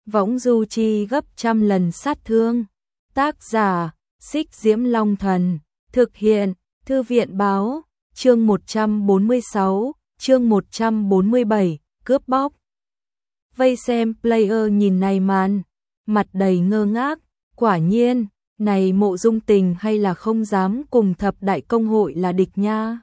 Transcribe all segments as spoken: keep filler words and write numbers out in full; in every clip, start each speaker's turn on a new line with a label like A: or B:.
A: võng du chi gấp trăm lần sát thương. Tác giả, Xích Diễm Long Thần, thực hiện, Thư viện Báo, chương một trăm bốn mươi sáu, chương một trăm bốn mươi bảy, cướp bóc. Vây xem player nhìn này màn, mặt đầy ngơ ngác, quả nhiên, này Mộ Dung Tình hay là không dám cùng thập đại công hội là địch nha.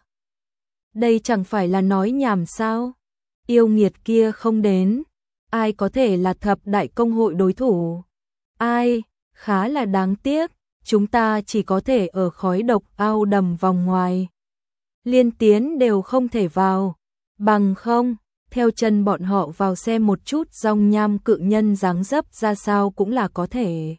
A: Đây chẳng phải là nói nhảm sao, yêu nghiệt kia không đến, ai có thể là thập đại công hội đối thủ, ai, khá là đáng tiếc, chúng ta chỉ có thể ở khói độc ao đầm vòng ngoài. Liên tiến đều không thể vào, bằng không, theo chân bọn họ vào xem một chút dòng nham cự nhân dáng dấp ra sao cũng là có thể.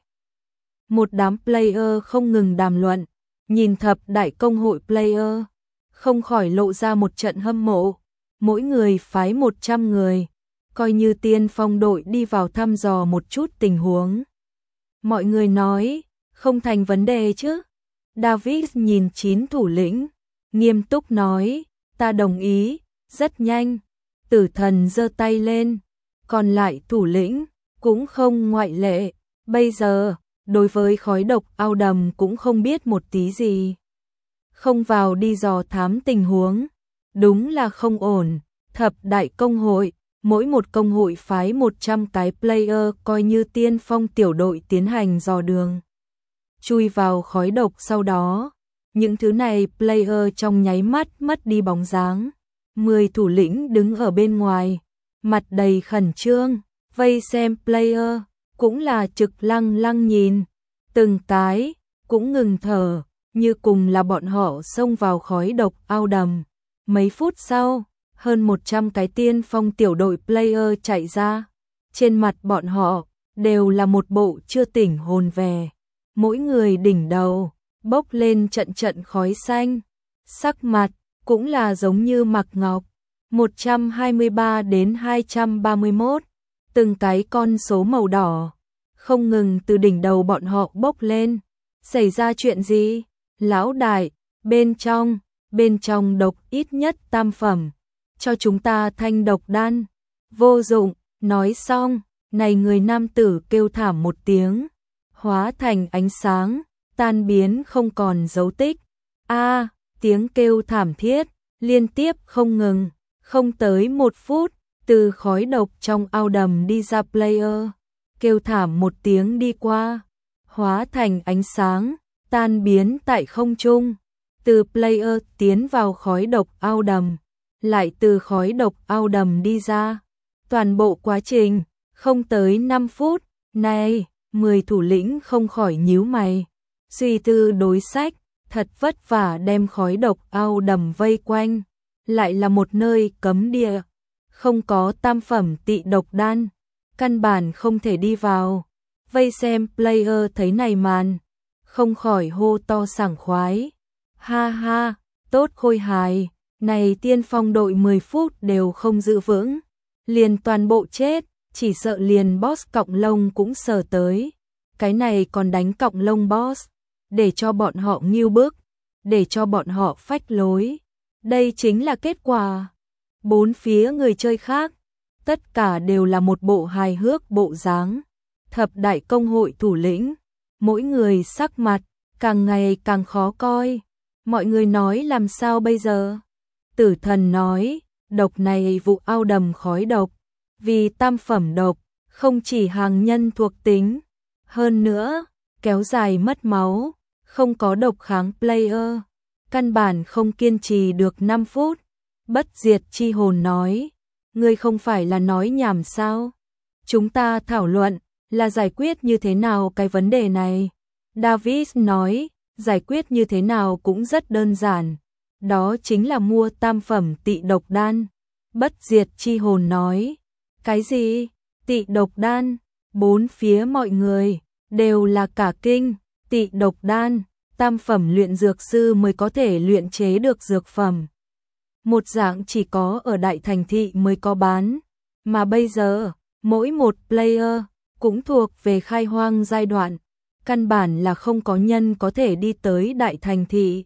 A: Một đám player không ngừng đàm luận, nhìn thập đại công hội player, không khỏi lộ ra một trận hâm mộ, mỗi người phái một trăm người, coi như tiên phong đội đi vào thăm dò một chút tình huống. Mọi người nói, không thành vấn đề chứ. David nhìn chín thủ lĩnh, nghiêm túc nói, ta đồng ý, rất nhanh. Tử Thần giơ tay lên, còn lại thủ lĩnh cũng không ngoại lệ. Bây giờ, đối với khói độc ao đầm cũng không biết một tí gì. Không vào đi dò thám tình huống, đúng là không ổn. Thập đại công hội, mỗi một công hội phái một trăm cái player coi như tiên phong tiểu đội tiến hành dò đường. Chui vào khói độc sau đó, những thứ này player trong nháy mắt mất đi bóng dáng. Mười thủ lĩnh đứng ở bên ngoài, mặt đầy khẩn trương, vây xem player, cũng là trực lăng lăng nhìn, từng cái, cũng ngừng thở, như cùng là bọn họ xông vào khói độc ao đầm. Mấy phút sau, hơn một trăm cái tiên phong tiểu đội player chạy ra, trên mặt bọn họ, đều là một bộ chưa tỉnh hồn về, mỗi người đỉnh đầu, bốc lên trận trận khói xanh, sắc mặt, cũng là giống như mặc ngọc, một trăm hai mươi ba đến hai trăm ba mươi mốt, từng cái con số màu đỏ, không ngừng từ đỉnh đầu bọn họ bốc lên. Xảy ra chuyện gì? Lão đại, bên trong, bên trong độc ít nhất tam phẩm, cho chúng ta thanh độc đan. Vô dụng, nói xong, này người nam tử kêu thảm một tiếng, hóa thành ánh sáng, tan biến không còn dấu tích. A, tiếng kêu thảm thiết, liên tiếp không ngừng, không tới một phút, từ khói độc trong ao đầm đi ra player, kêu thảm một tiếng đi qua, hóa thành ánh sáng, tan biến tại không trung, từ player tiến vào khói độc ao đầm, lại từ khói độc ao đầm đi ra, toàn bộ quá trình, không tới năm phút, này, mười thủ lĩnh không khỏi nhíu mày, suy tư đối sách. Thật vất vả đem khói độc ao đầm vây quanh, lại là một nơi cấm địa, không có tam phẩm tị độc đan, căn bản không thể đi vào. Vây xem player thấy này màn, không khỏi hô to sảng khoái. Ha ha, tốt khôi hài, này tiên phong đội mười phút đều không giữ vững, liền toàn bộ chết, chỉ sợ liền boss cọng lông cũng sờ tới. Cái này còn đánh cọng lông boss, để cho bọn họ nghiêu bức, để cho bọn họ phách lối. Đây chính là kết quả. Bốn phía người chơi khác, tất cả đều là một bộ hài hước bộ dáng. Thập đại công hội thủ lĩnh, mỗi người sắc mặt càng ngày càng khó coi. Mọi người nói làm sao bây giờ? Tử Thần nói, độc này vụ ao đầm khói độc, vì tam phẩm độc, không chỉ hàng nhân thuộc tính, hơn nữa, kéo dài mất máu, không có độc kháng player, căn bản không kiên trì được năm phút. Bất diệt chi hồn nói, ngươi không phải là nói nhảm sao? Chúng ta thảo luận là giải quyết như thế nào cái vấn đề này. David nói, giải quyết như thế nào cũng rất đơn giản, đó chính là mua tam phẩm tị độc đan. Bất diệt chi hồn nói, cái gì? Tị độc đan? Bốn phía mọi người đều là cả kinh. Tị độc đan, tam phẩm luyện dược sư mới có thể luyện chế được dược phẩm. Một dạng chỉ có ở đại thành thị mới có bán, mà bây giờ, mỗi một player cũng thuộc về khai hoang giai đoạn, căn bản là không có nhân có thể đi tới đại thành thị.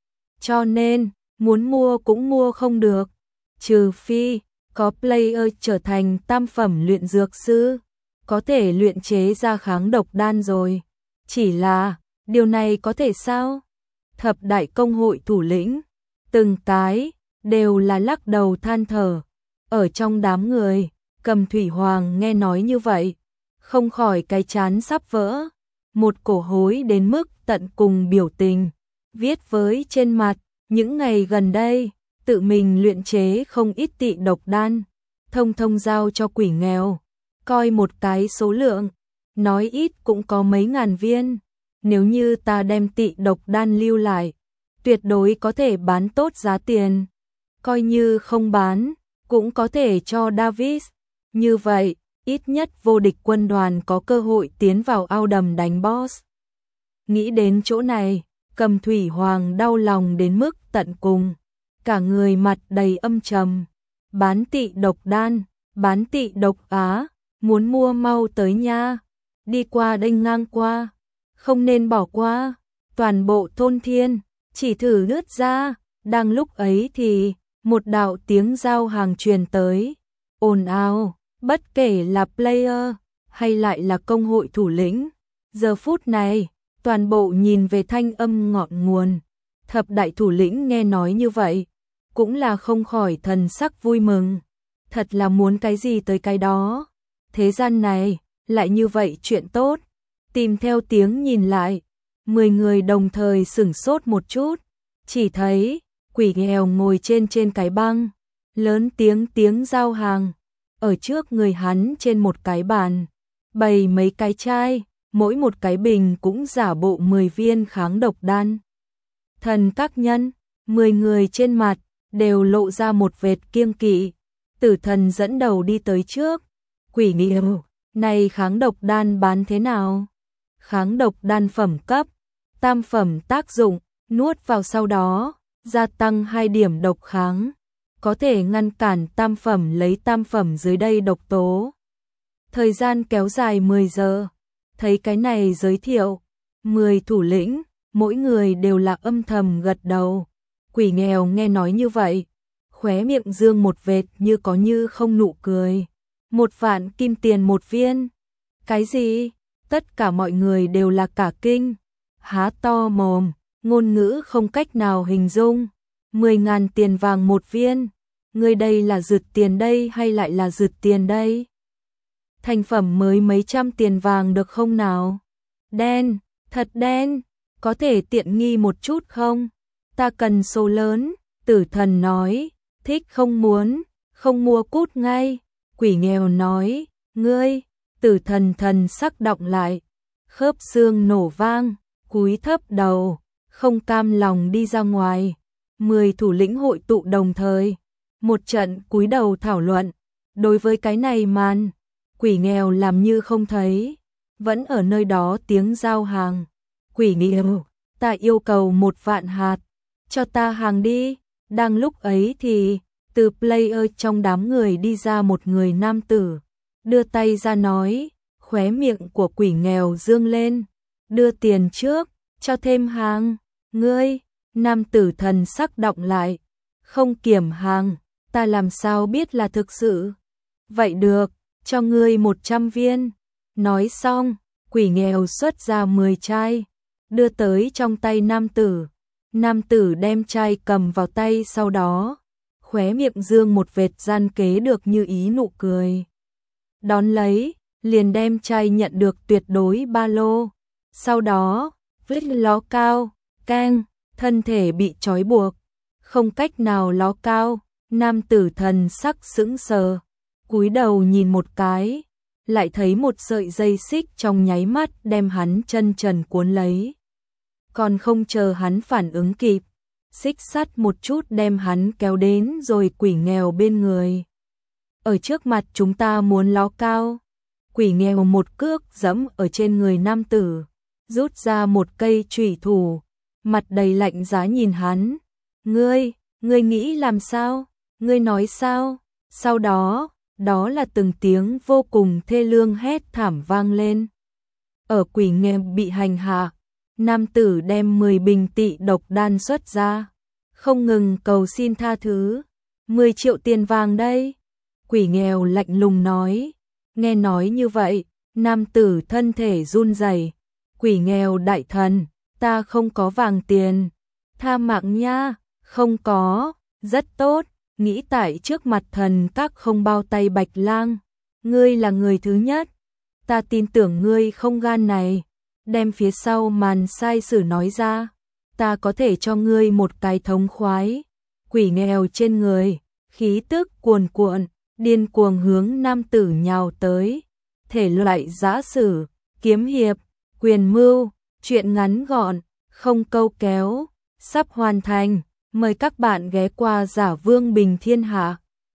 A: Cho nên, muốn mua cũng mua không được, trừ phi có player trở thành tam phẩm luyện dược sư, có thể luyện chế ra kháng độc đan rồi. Chỉ là, điều này có thể sao? Thập đại công hội thủ lĩnh, từng cái, đều là lắc đầu than thở. Ở trong đám người, Cầm Thủy Hoàng nghe nói như vậy, không khỏi cái chán sắp vỡ. Một cổ hối đến mức tận cùng biểu tình, viết với trên mặt, những ngày gần đây, tự mình luyện chế không ít tị độc đan, thông thông giao cho quỷ nghèo, coi một cái số lượng, nói ít cũng có mấy ngàn viên, nếu như ta đem tị độc đan lưu lại, tuyệt đối có thể bán tốt giá tiền, coi như không bán, cũng có thể cho Davis, như vậy, ít nhất vô địch quân đoàn có cơ hội tiến vào ao đầm đánh boss. Nghĩ đến chỗ này, Cầm Thủy Hoàng đau lòng đến mức tận cùng, cả người mặt đầy âm trầm. Bán tị độc đan, bán tị độc á, muốn mua mau tới nha, đi qua đây ngang qua, không nên bỏ qua, toàn bộ thôn thiên, chỉ thử lướt ra, đang lúc ấy thì, một đạo tiếng giao hàng truyền tới, ồn ào, bất kể là player, hay lại là công hội thủ lĩnh, giờ phút này, toàn bộ nhìn về thanh âm ngọn nguồn, thập đại thủ lĩnh nghe nói như vậy, cũng là không khỏi thần sắc vui mừng, thật là muốn cái gì tới cái đó, thế gian này, lại như vậy chuyện tốt, tìm theo tiếng nhìn lại, mười người đồng thời sửng sốt một chút, chỉ thấy, quỷ nghèo ngồi trên trên cái băng, lớn tiếng tiếng giao hàng, ở trước người hắn trên một cái bàn, bày mấy cái chai, mỗi một cái bình cũng giả bộ mười viên kháng độc đan. Thần các nhân, mười người trên mặt, đều lộ ra một vệt kiêng kỵ, tử thần dẫn đầu đi tới trước, quỷ nghèo, này kháng độc đan bán thế nào? Kháng độc đan phẩm cấp, tam phẩm tác dụng, nuốt vào sau đó, gia tăng hai điểm độc kháng, có thể ngăn cản tam phẩm lấy tam phẩm dưới đây độc tố. Thời gian kéo dài mười giờ, thấy cái này giới thiệu, mười thủ lĩnh, mỗi người đều là âm thầm gật đầu. Quỷ nghèo nghe nói như vậy, khóe miệng dương một vệt như có như không nụ cười. Một vạn kim tiền một viên. Cái gì? Tất cả mọi người đều là cả kinh. Há to mồm, ngôn ngữ không cách nào hình dung. Mười ngàn tiền vàng một viên. Người đây là rượt tiền đây hay lại là rượt tiền đây? Thành phẩm mới mấy trăm tiền vàng được không nào? Đen, thật đen, có thể tiện nghi một chút không? Ta cần số lớn, tử thần nói, thích không muốn, không mua cút ngay. Quỷ nghèo nói, ngươi, tử thần thần sắc động lại, khớp xương nổ vang, cúi thấp đầu, không cam lòng đi ra ngoài. Mười thủ lĩnh hội tụ đồng thời, một trận cúi đầu thảo luận, đối với cái này màn, quỷ nghèo làm như không thấy, vẫn ở nơi đó tiếng giao hàng. Quỷ nghèo, ta yêu cầu một vạn hạt, cho ta hàng đi. Đang lúc ấy thì, từ player trong đám người đi ra một người nam tử, đưa tay ra nói, khóe miệng của quỷ nghèo dương lên, đưa tiền trước, cho thêm hàng. Ngươi, nam tử thần sắc động lại, không kiểm hàng, ta làm sao biết là thực sự. Vậy được, cho ngươi một trăm viên. Nói xong, quỷ nghèo xuất ra mười chai, đưa tới trong tay nam tử. Nam tử đem chai cầm vào tay, sau đó, khóe miệng dương một vệt gian kế được như ý nụ cười. Đón lấy, liền đem chai nhận được tuyệt đối ba lô. Sau đó, vít ló cao, keng, thân thể bị trói buộc, không cách nào ló cao. Nam tử thần sắc sững sờ, cúi đầu nhìn một cái, lại thấy một sợi dây xích trong nháy mắt đem hắn chân trần cuốn lấy. Còn không chờ hắn phản ứng kịp, xích sắt một chút đem hắn kéo đến rồi quỷ nghèo bên người. Ở trước mặt chúng ta muốn ló cao. Quỷ nghèo một cước giẫm ở trên người nam tử, rút ra một cây chủy thủ, mặt đầy lạnh giá nhìn hắn. Ngươi, ngươi nghĩ làm sao? Ngươi nói sao? Sau đó, đó là từng tiếng vô cùng thê lương hét thảm vang lên. Ở quỷ nghèo bị hành hạ, nam tử đem mười bình tị độc đan xuất ra, không ngừng cầu xin tha thứ. Mười triệu tiền vàng đây. Quỷ nghèo lạnh lùng nói. Nghe nói như vậy, Nam tử thân thể run rẩy, quỷ nghèo đại thần, ta không có vàng tiền. Tha mạng nha, không có, rất tốt, nghĩ tại trước mặt thần các không bao tay Bạch Lang. Ngươi là người thứ nhất, ta tin tưởng ngươi không gan này. Đem phía sau màn sai sử nói ra, ta có thể cho ngươi một cái thống khoái. Quỷ nghèo trên người, khí tức cuồn cuộn, điên cuồng hướng nam tử nhào tới. Thể loại giã sử, kiếm hiệp, quyền mưu, truyện ngắn gọn, không câu kéo, sắp hoàn thành. Mời các bạn ghé qua Giả Vương Bình Thiên Hạ.